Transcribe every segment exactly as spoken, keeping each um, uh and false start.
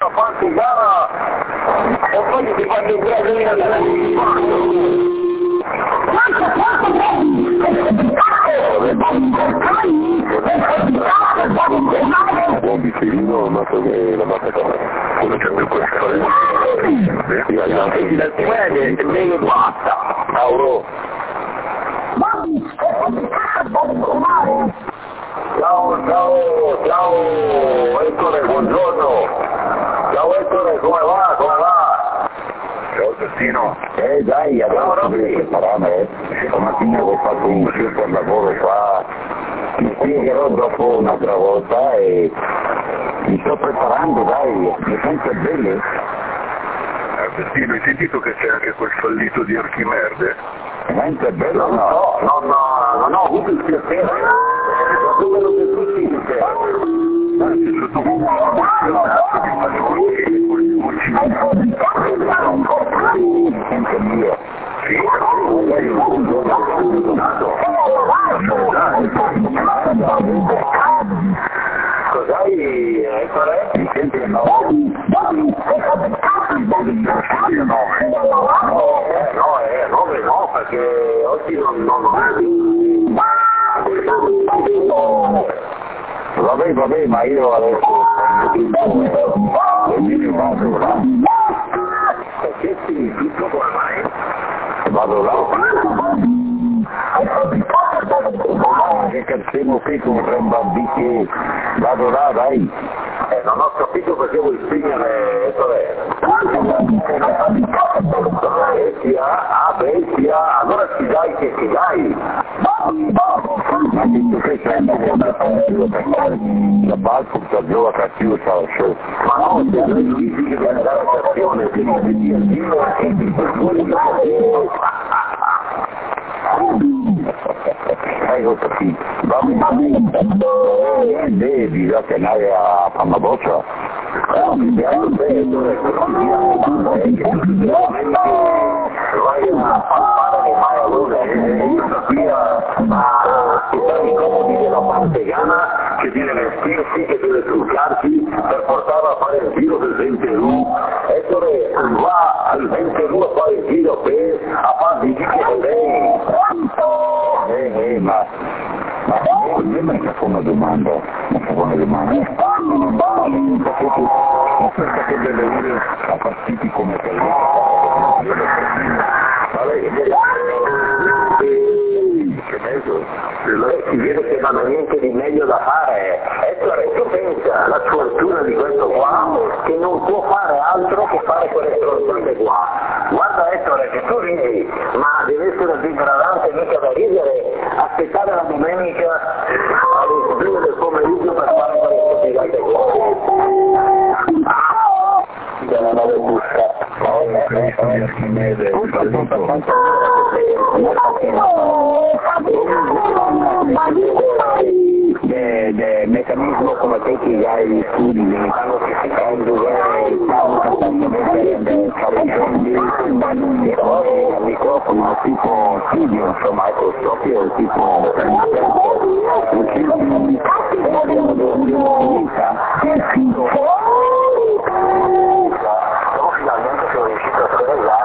Farti gara e poi ti fai un piacere di buon bicchierino, amato che la mappa quello che per questo fare e dal piede e bene basta Mauro ciao ciao ciao Ettore buongiorno ciao Ettore come va come va ciao Giustino eh dai adesso devi preparare eh stamattina ho fatto un super lavoro qua ti spiegherò dopo un'altra volta e mi sto preparando dai mi sento bene. Giustino, hai sentito che c'è anche quel fallito di Archimede? Veramente bello? No, no, no, no, non ho avuto il piacere. Ho quello che tutti dicono. Ma c'è stato un cazzo di padroni e poi di voci. Anche mio. Sì, poi un giorno che sono donato. Cos'hai, Ettore? Mi senti a nove? Mi senti a nove? No, eh, no, eh, nove no, perché oggi non non vabbè, vabbè, ma io adesso io vado là. Perché significa come mai? Vado là. Che cazzemo qui con tre bambini, vado là, dai. Eh, non ho capito perché vuoi spiegare, Ettore. Bestia, ah bestia, allora ci dai che ci dai. Ma detto che c'è un cattivo perché la Balfour sta giova cattivo sta al show. Ma no, se noi Luigi che viene dalla stazione, che non vedi al giro e ti fa fuori da hai ho capito, va bene, devi da che andare a fare una boccia. No, mi piace bello, vai a fare le maialone e io sto qui a stare i comodi della pantegana che deve vestirsi, che deve truccarsi per portarla a fare il giro del Venterù. Ettore va al Venterù a fare il giro per a fare il giro con lei. Eh, eh, ma, ma io mi faccio una domanda, mi faccio una domanda. Non perché delle ore a partiti come quelli. Che meglio? Si vede che non ha niente di meglio da fare. Ettore, tu pensa alla sfortuna di questo qua che non può fare altro che fare quelle stronzate qua. Guarda Ettore che tu ridi, ma deve essere degradante mica da ridere, aspettare la domenica alle due del pomeriggio per fare quelle stupidate qua. Della nove busca. Cristo di Archimede, del meccanismo come te che hai studi quando il microfono tipo studio, insomma, ecco, stoppio tipo finalmente sono riuscito a scorreggiare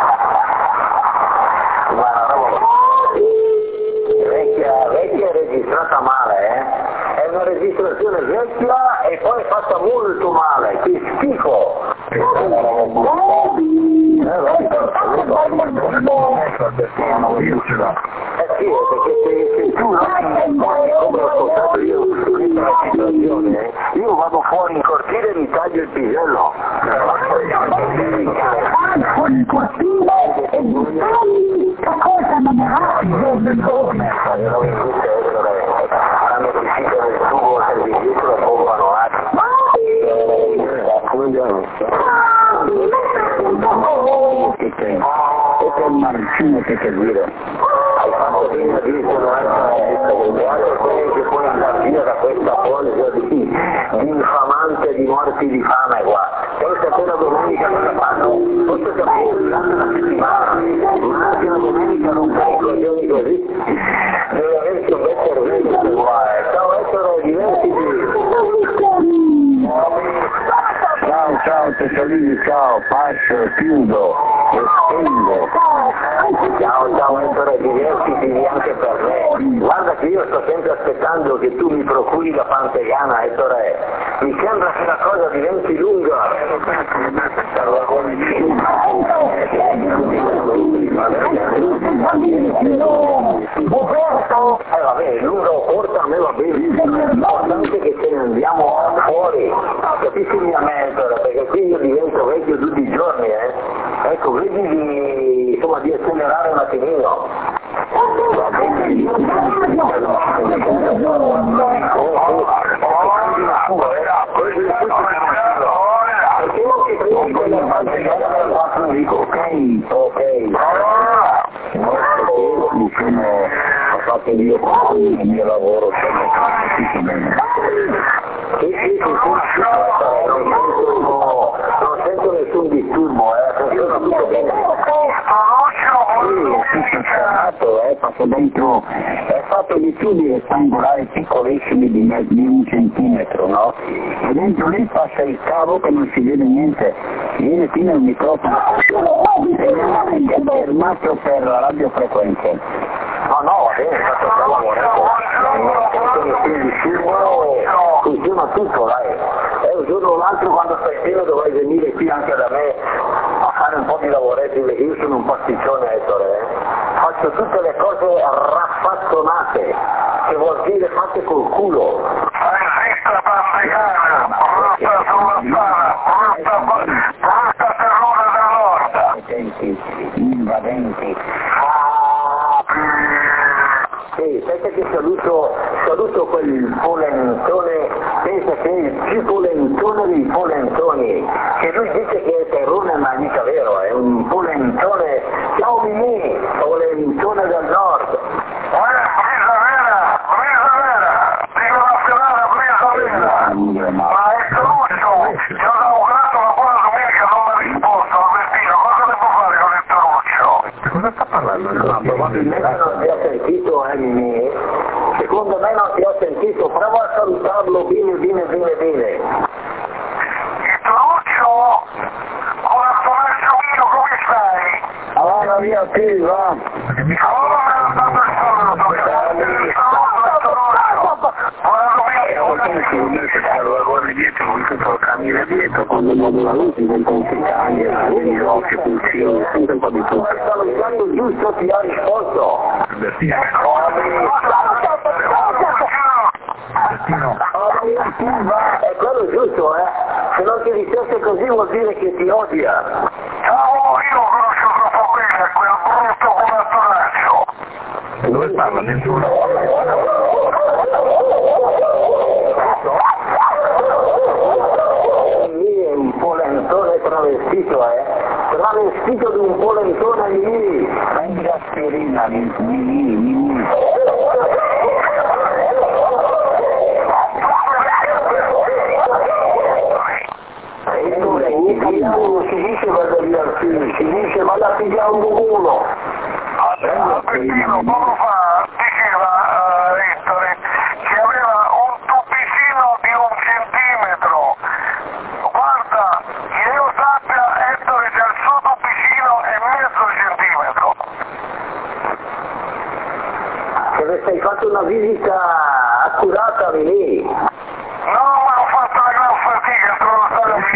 ma una roba vecchia, vecchia è registrata male, eh? È una registrazione vecchia e poi fatta molto male, che schifo! Eh sì, perché se, se tu non come ho ascoltato io questa registrazione, io vado fuori in cortile e mi taglio il pisello. Fuori in cortile e buttare che cosa non è hanno riuscito nel tubo del biglietto e pompano come andiamo? Questo è un marcino che c'è dire hai fatto prima di essere quelli che puoi andare via da questa polizia di infamante di morti di fame qua pensa che la domenica cosa fanno? Forse capire durante la settimana ma anche la domenica non fai coglioni così deve averci un bel cervello qua ciao essere divertiti ciao ciao ciao Tesalini, ciao, passo, chiudo, estendo. Ciao, ciao Ettore, divertiti anche per me. Guarda che io sto sempre aspettando che tu mi procuri la pantegana, Ettore. Mi sembra che la cosa diventi lunga. Eh vabbè, lunga o corta a me va bene. L'importante è che ce ne andiamo fuori. Capisci mia mentora, perché qui io divento vecchio tutti i giorni, eh. Ecco, vedi di, insomma, di accelerare un attimino. Va bene. Perché non ti prendi quella pantegana del quattro dico, ok, ok. Mi sono fatto io con il mio lavoro, sono capito bene. Sì, sì, sì, sì, non sento, non sento nessun disturbo, eh, funziona tutto bene. Sì, è sistemato, è fatto dentro, è fatto di tubi rettangolari piccolissimi di, me, di un centimetro, no? E dentro lì passa il cavo che non si vede niente, viene fino al microfono, e è fermato per la radiofrequenza. No, no, va bene, fatto per lavorato, non sento nessun disturbo, funziona tutto, dai. E un giorno o l'altro quando stai pieno dovrai venire qui anche da me a fare un po' di lavoretti, perché io sono un pasticcione, Ettore, eh. Faccio tutte le cose raffazzonate, che vuol dire fatte col culo. Resista pantegana, brutta sulla strada, brutta, brutta terrore dell'orda. Potenti, invadenti. Sì, aspetta che saluto, saluto quel polentone, pensa che è il più polentone dei polentoni, che lui dice che è terrone ma mica vero, è un polentone, ciao Mimì, polentone del nord. Uè, brisa vera, brisa vera, dico nazionale, brisa vera. Ma è Truccio, ti ho augurato una buona domenica, non mi ha risposto, Albertino, cosa devo fare con il Truccio? Cosa sta parlando? No, probabilmente non ti ho sentito, eh Mimì, secondo me non ti ho sentito, prova a salutarlo bene, bene, bene, bene. Il Truccio, corazzonaccio mio, come stai? Allora via qui, va. Allora me lo sta per saluto, grazie del saluto, Truccio. Buona domenica, buona domenica. Lavori dietro, tutto cammina dietro, quando muovo la luce diventa un cicaglia, vedi l'occhio, funziona, sempre un po' di tutto. Sta salutando giusto, ti ha risposto. È quello giusto, eh? Se non ti dicesse così vuol dire che ti odia. Ciao, io conosco troppo bene quel brutto corazzonaccio. Dove parla? Nessuno. Lì è un polentone travestito, eh? Travestito di un polentone lì. Prendi l'aspirina, mi, mi, mi, mi. In italiano non si dice vado via al film, si dice vado a pigliare un bubuno. Albertino poco fa diceva uh, Ettore che aveva un tubicino di un centimetro. Guarda, che io sappia Ettore che il suo tubicino è mezzo centimetro. Se avessi hai fatto una visita accurata lì. No, ma ho fatto una gran fatica, sono stato un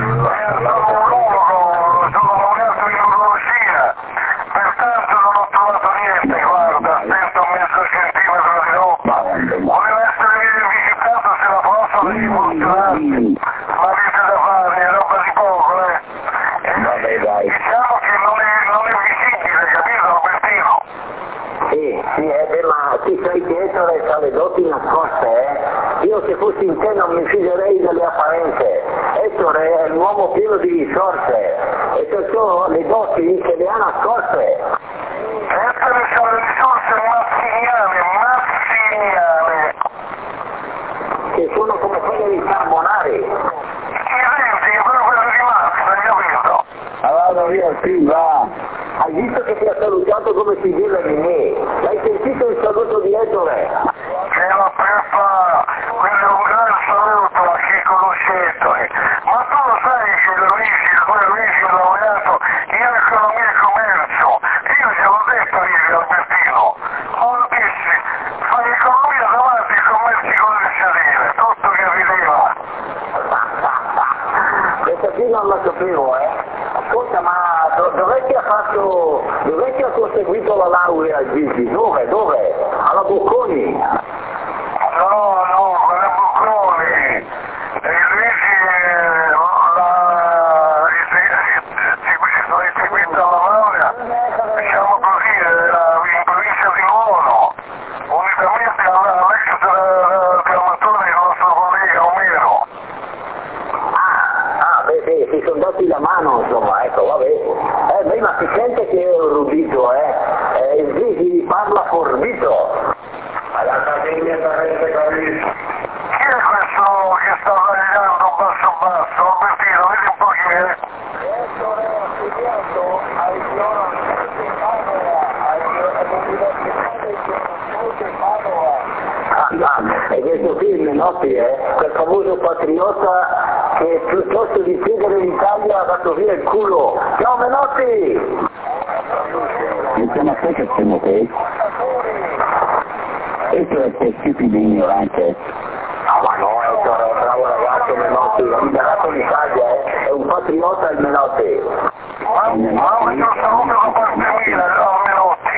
urologo, sono laureato in urologia, pertanto non ho trovato niente, guarda, sento mezzo centimetro di roba. Voleva essere visitato se la prostate è emozionante, ma avete da fare, è roba di poco, eh. Vabbè, dai. Diciamo che non è, non è visibile, capito Albertino? Sì, sì, eh, beh, ma ti sai che Ettore ha le doti nascoste, eh? Io se fossi in te non mi fiderei delle apparenze. Ettore è un uomo pieno di risorse e perciò le doti se le ha nascoste. Ettore sono le risorse massiniane, massiniane. Che sono come quelle di Carbonari. I denti, però quello di Max, hai capito? Allora via qui, va. Hai visto che ti ha salutato come si deve di me? L'hai sentito il saluto di Ettore? C'è la preppa, quello è un gran saluto a chi conosce Ettore. Ma tu lo sai che questa qui non la sapevo, eh. Ascolta, ma do, dov'è che ha fatto, dov'è che ha conseguito la laurea Gigi? Dove? Dove? Alla Bocconi? No, no, quella è Bocconi. E invece la eseguita la laurea, diciamo così, era in provincia di Nuoro, unitamente all'ex grammatore del nostro collega Omero. Ah, beh, sì, si sono dati la mano, insomma, ecco, vabbè. Eh, beh, ma si sente che è un rubito, eh? eh il Gigi parla forbito. All'Accademia Terrente Capisci. Chi è questo che sta tagliando basso basso? Albertino, vedi un po' chi è? Questo è studiato al giorno di Padova, all'Università del giorno di Padova. Ah, ah, e questo qui Menotti, eh? Quel famoso patriota che piuttosto di chiedere l'Italia ha dato via il culo. Ciao Menotti! Insieme a te che siamo te? Questo è per stupidi ignorante. No, ma no, è un bravo ragazzo Menotti, ha liberato l'Italia, eh? È un patriota il Menotti. Ma ma io saluto da parte mia, a Menotti.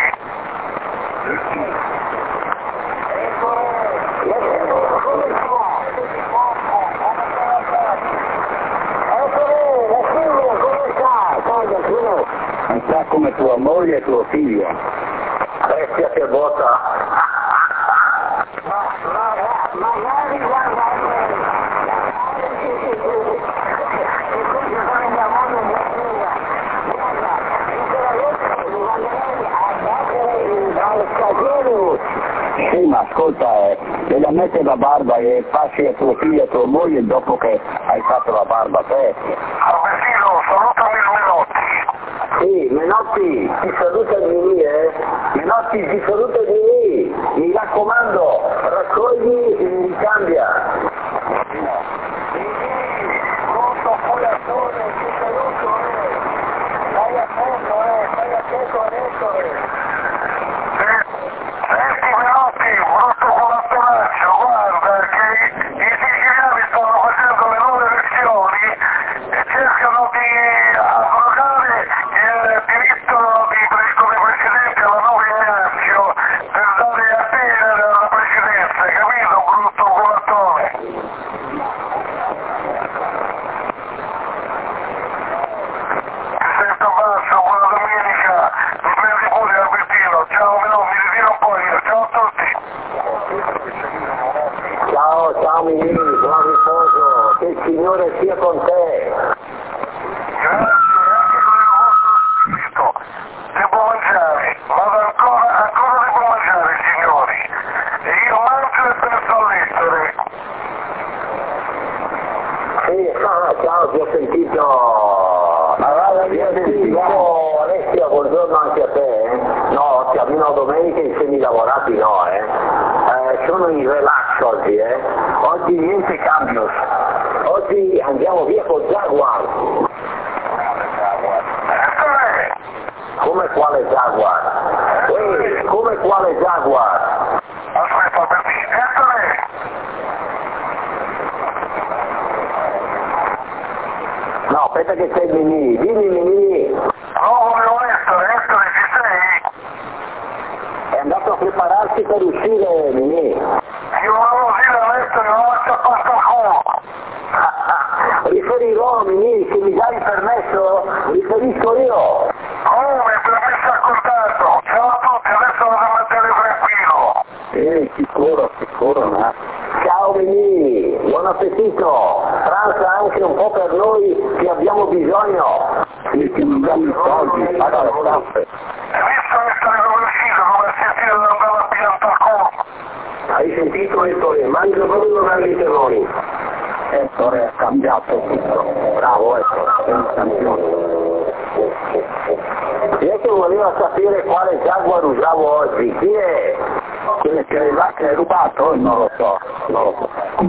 Non sa come tua moglie e tuo figlio. Bestia che botta. Magari guarda sì, ma ascolta, eh, devi mettere la barba e passi a tuo figlio e a tua moglie dopo che hai fatto la barba a te. Albertino, salutami il Menotti. Sì, Menotti, ti saluta di lì, eh? Menotti, ti saluta di lì. Mi raccomando, raccogli e mi cambia. pronto curatore, ti saluto, eh. Stai attento, eh, stai attento adesso, eh. Senti Menotti, brutto colattonaccio, guarda che i siciliani stanno facendo le nuove versioni e cercano di abrogare il diritto di pre- come presidente alla nuova Ignazio per dare a te la presidenza, capito brutto colattone? Ti sento basso, buona domenica, mi prendi pure Albertino, ciao Menotti, mi ritiro un po' io, ciao a tutti. Ciao, ciao Mimì, buon riposo, che il Signore sia con te. Grazie, anche con il vostro spirito. Devo mangiare, vado ancora, ancora devo mangiare, signori. E io mangio e penso all'estero. Sì, ah, ciao, ti ho sentito. Ma guarda, ti ho sentito, Alessio, buongiorno anche a te. Eh? No, oggi almeno domenica in semilavorati no, eh. eh. Sono in relax oggi, eh. Oggi niente cambios. Oggi andiamo via con Jaguar. Come quale Jaguar? Ehi, come quale Jaguar? Aspetta, per me, Ettore! No, aspetta che c'è il Mimì, dimmi Mimì. Oh, volevo Ettore, Ettore, ci sei? È andato a prepararsi per uscire Mimì. Io volevo dire a Ettore, non lascia fatto il culo. Riferirò Mimì, se mi dai il permesso, riferisco io. Come, permesso accordato. Ciao a tutti, adesso vado a mangiare tranquillo. Eh, sicuro, sicuro, no? Ciao Mimì, buon appetito. Pranza anche un po' per noi che abbiamo bisogno. Sì, che non danno i soldi, paga le tasse. Hai visto che stai riuscito come a sentire di andare a piantare il culo? Hai sentito Ettore, mangia proprio non hai i terroni. Ettore ha cambiato tutto. Bravo Ettore, È un campione. chi è che voleva sapere quale Jaguar usavo oggi? Chi è? Quello che hai che hai rubato? Non lo so, non lo so.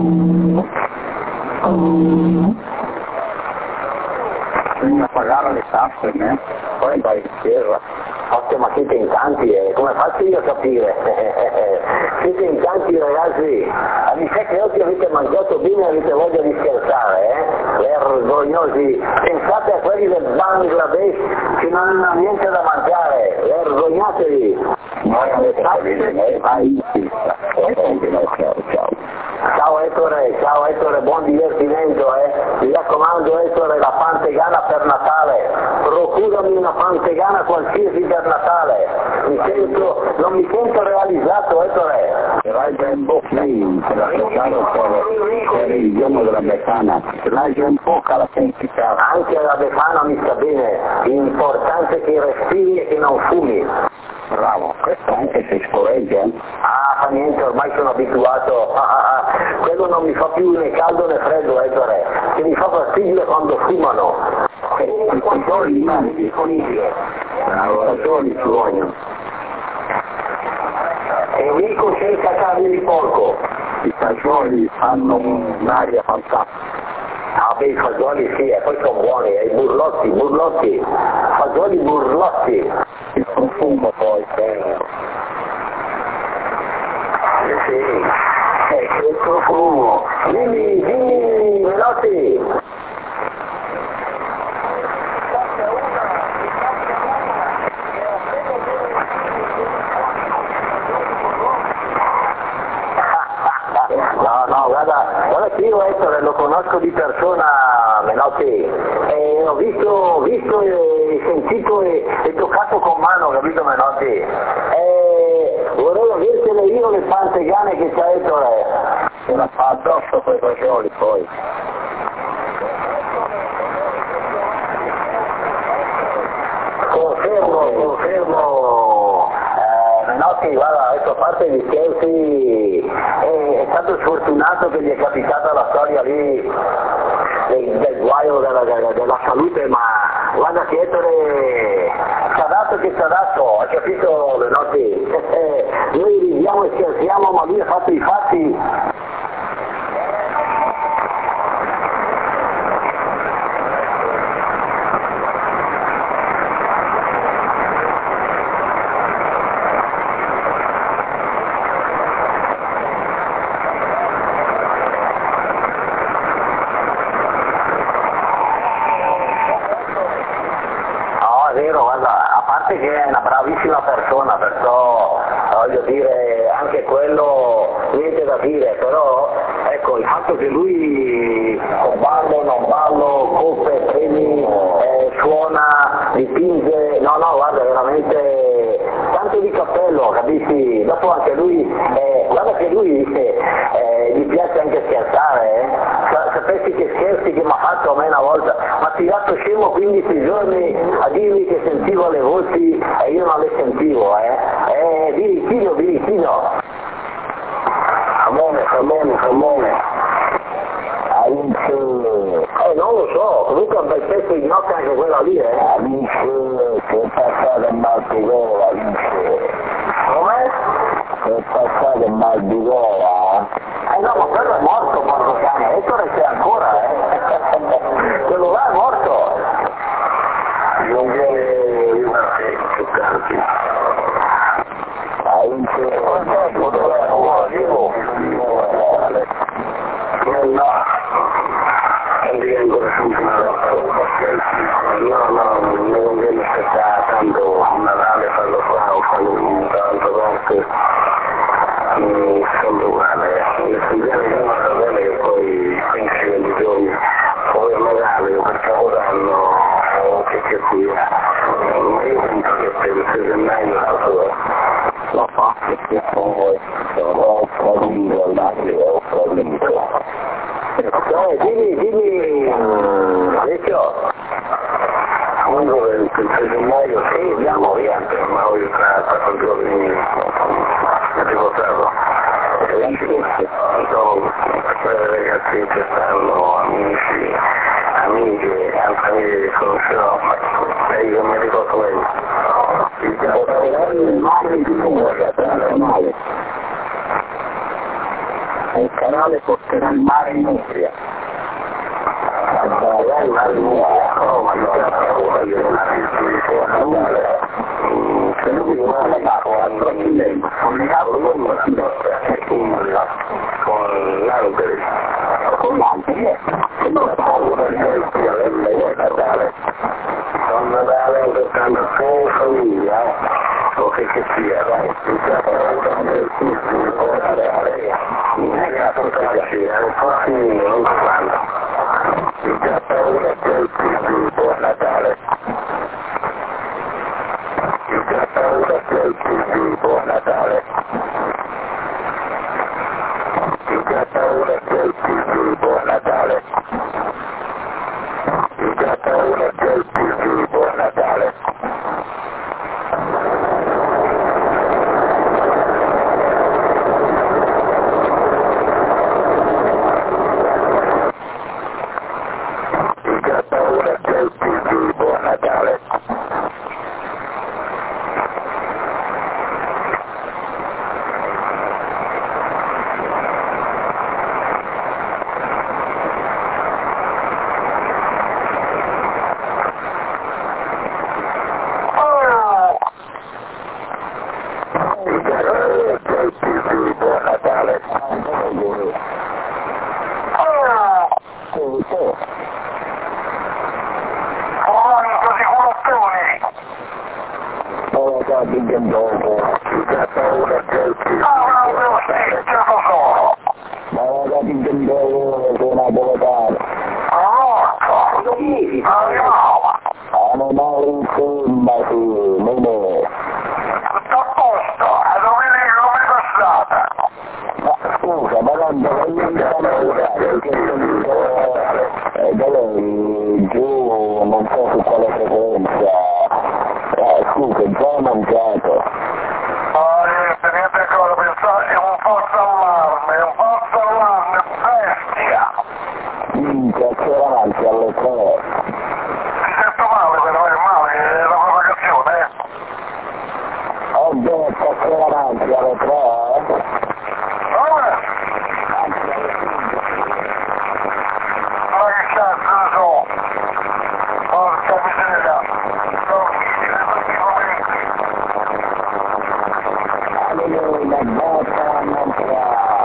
Bisogna pagare le tasse, né? Poi vai in chiesa. Ottimo, ma siete in tanti, eh? Come faccio io a capire? siete in tanti ragazzi, mi sa che oggi avete mangiato bene e avete voglia di scherzare, eh? Vergognosi, pensate a quelli del Bangladesh che non hanno niente da mangiare, vergognatevi! Noi avete sapete, vai, ciao, ciao. Ciao Ettore, ciao Ettore, buon divertimento, eh? Mi raccomando Ettore, la pantegana per Natale, procurami una pantegana qualsiasi per Natale, mi sento, non mi sento realizzato Ettore. Vai già in bocca, lei se la pensavo per il giorno della Befana, vai già in bocca la sentita. Anche la Befana mi sta bene, l'importante è che respiri e che non fumi. Bravo, questo anche se scorreggia. Ah, fa niente, ormai sono abituato. Ah, ah, ah. Quello non mi fa più né caldo né freddo, Ettore, che mi fa fastidio quando fumano. I fagioli non disponibili. Bravo, i fagioli ci vogliono. Enrico senza carne di porco. I fagioli fanno un'aria fantastica. Ah beh, i fagioli sì, e poi sono buoni, e i burlotti, burlotti, fagioli burlotti. Il profumo poi, eh. Sì, eh, che il profumo. Dimmi, dimmi, Menotti. No, no, guarda, guarda che io Ettore lo conosco di persona, Menotti, e ho visto, visto e sentito e, e toccato con mano, capito Menotti? E vorrei avertene io le pantegane che c'ha Ettore. Se la fa addosso quei fagioli poi. Confermo, confermo. Menotti, guarda, adesso a parte gli scherzi, è, è stato sfortunato che gli è capitata la storia lì del, del guaio della, della, della salute, ma guarda che Ettore ci ha dato che ci ha dato, hai capito Menotti? Eh, noi ridiamo e scherziamo, ma lui ha fatto i fatti. Che è una bravissima persona, perciò voglio dire anche quello niente da dire, però ecco il fatto che lui ballo, non ballo, coppe, premi, eh, suona, dipinge, no no guarda veramente tanto di cappello, capisci? Dopo anche lui, eh, guarda che lui eh, gli piace anche scherzare, eh? Sapessi che scherzi che mi ha fatto a me una volta, ma ti lascio scemo quindici giorni a dirmi che sentivo le voci e io non le sentivo, eh? Eh, birichino, birichino. Ramone, Ramone, Ramone. Alice. Eh, non lo so, comunque un bel pezzo di notte anche quella lì, eh? Alice, che è passata in mal di gola, Alice. Come? Che è passata in mal di gola. Eh no, ma quello è morto, porco cane, Ettore c'è ancora, eh? Quello là è morto. Non viene una più tardi. Alice, no, no, non viene aspettare tanto un Natale, farlo qua o farlo un tanto volte, sempre uguale, le senzioni di una Natale che poi quindici venti giorni, poi a Natale perché ora hanno che c'è qui, ma io penso che per il sei gennaio la sua la fa perché poi ho problemi al latte, ho problemi al latte. Eh, dimmi, dimmi, Alessio. Quando il sei gennaio sì, andiamo via, ma ho tra quattro giorni mi ho riportato. E anche sono quelle ragazzi che stanno, amici, amiche, altre amiche che conoscerò, e io mi ricordo meglio. Il mare di Puglia, il mare. Il canale porterà il mare in Umbria. Il mare in Umbria, no, ma no, se non mi vuole la parola, non mi lei, ma sono legato con la di Gendovo. Ah, no, sì, che lo so. Ma la di Gendovo è una napoletana. Ah, sì, arrivava. Ah, non ha un sembra, sì, non è. Tutto a posto, a domenica come passata? Ma scusa, ma tanto voglio andare a lavorare, perché eh, da lei giù non so su quale frequenza. Eh, scusa, già ho mangiato. Ah, niente, niente ancora, pensare, è un forza allarme, è un forza allarme, bestia. Minchia, c'era avanti alle tre. Mi sento male però, è male, è la propagazione, eh. Ho detto c'era avanti alle tre. Dove? Ma che cazzo ne so? Porca miseria. Sono finiti tutti i momenti. Alleluia, basta mangiare.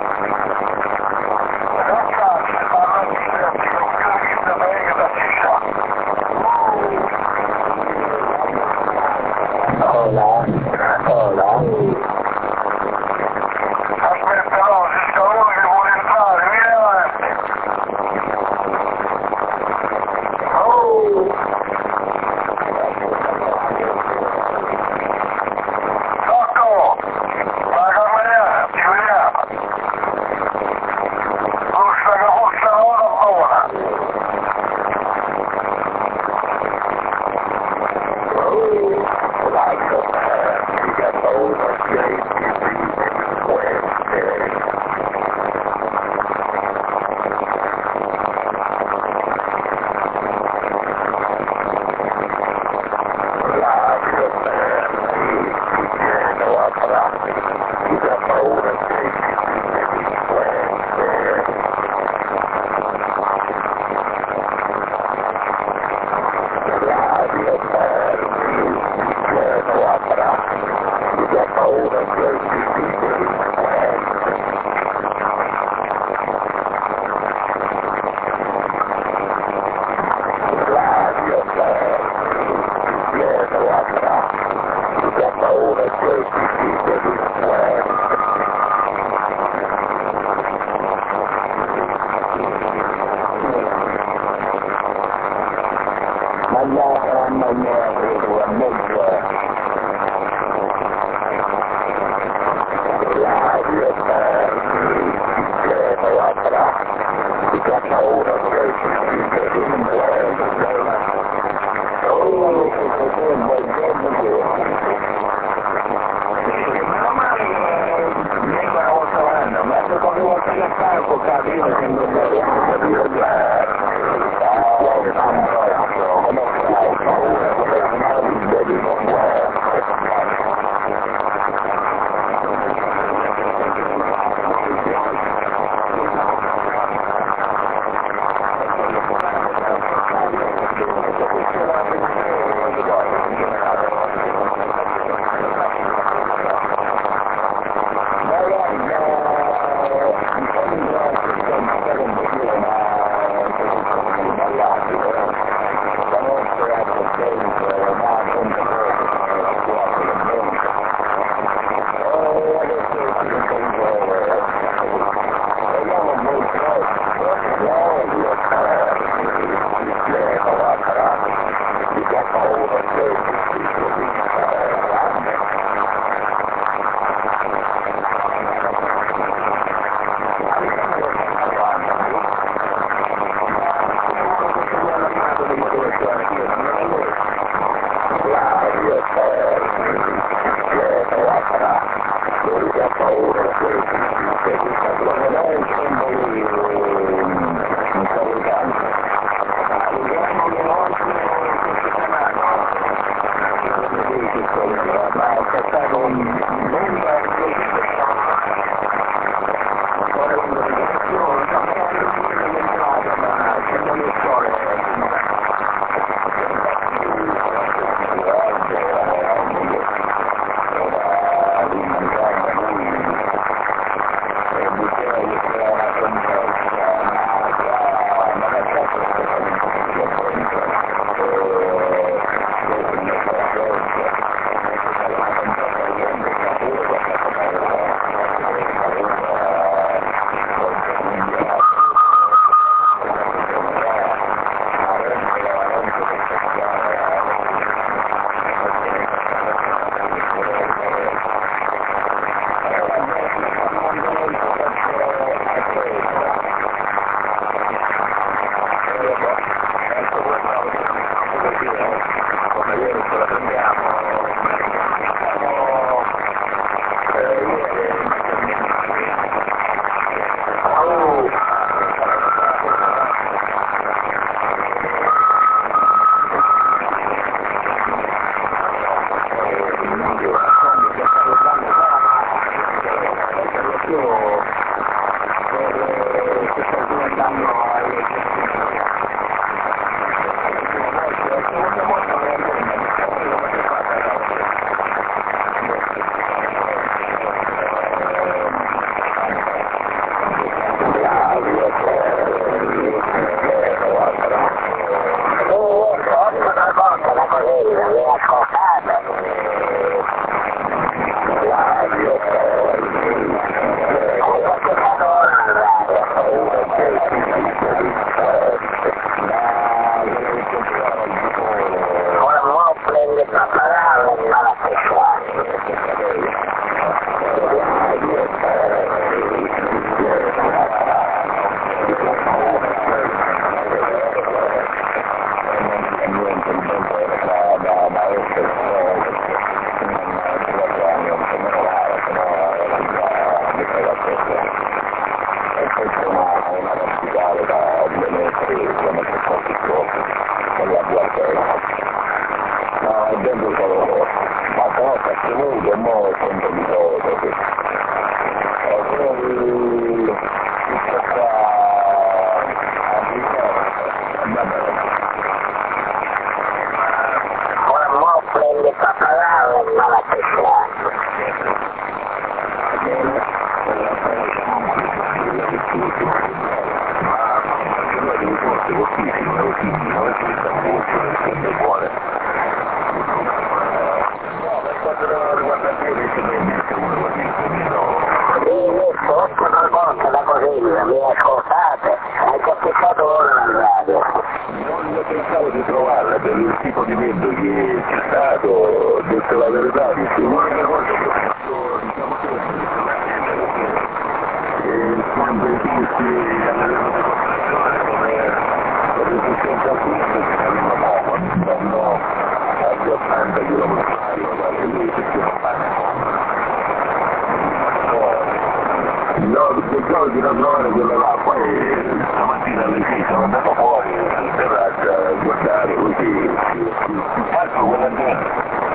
Non cazzo, parla di senti, non credo che da me che da ciccia. Hola, hola. Aspetta, no, c'è sta uno che vuole entrare, vieni avanti. Oh! Tocco! La cameriera, ci vediamo. Busta che busta ora buona. così, non mi ascoltate? Radio, ho ascoltato ora la radio. Ora mo prende pappagallo e fa la mi ascoltate? Hai capitato ora la radio? Non pensavo di trovarla per il tipo di mezzo che c'è stato, detto la verità, di l'unica cosa che ho fatto, diciamo che quando tutti avevano di costruzione come resistenza al flusso si capiva poco, andando agli ottanta chilometri dalle lui che si no, pensavo di non trovare quella là, poi stamattina alle sei sono andato fuori alla terrazza a guardare così, faccio quella gente,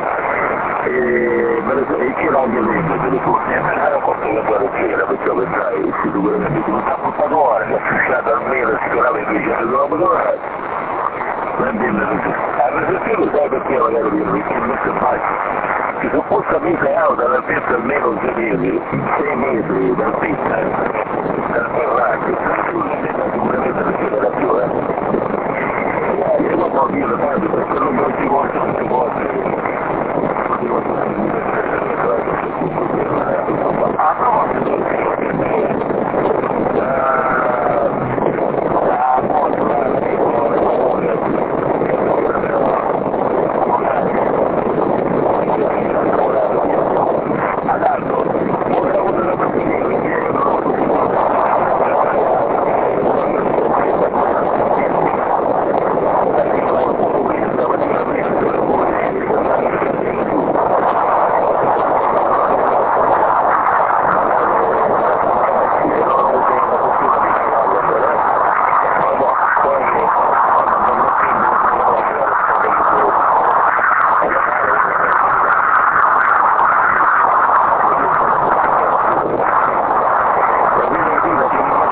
e me ne sono, e che non mi leggo delle cose, e me ne ero fatto la guardiera, perché pensai, sicuramente non sta portato ora, che ha fisciato almeno sicuramente duecento chilometri orari, a recepire sai perché magari perché non si faccia. Che se fosse amica auto all'altezza almeno sei mesi, sei mesi d'altezza, dal ferraggio, sicuramente non si deve più, eh.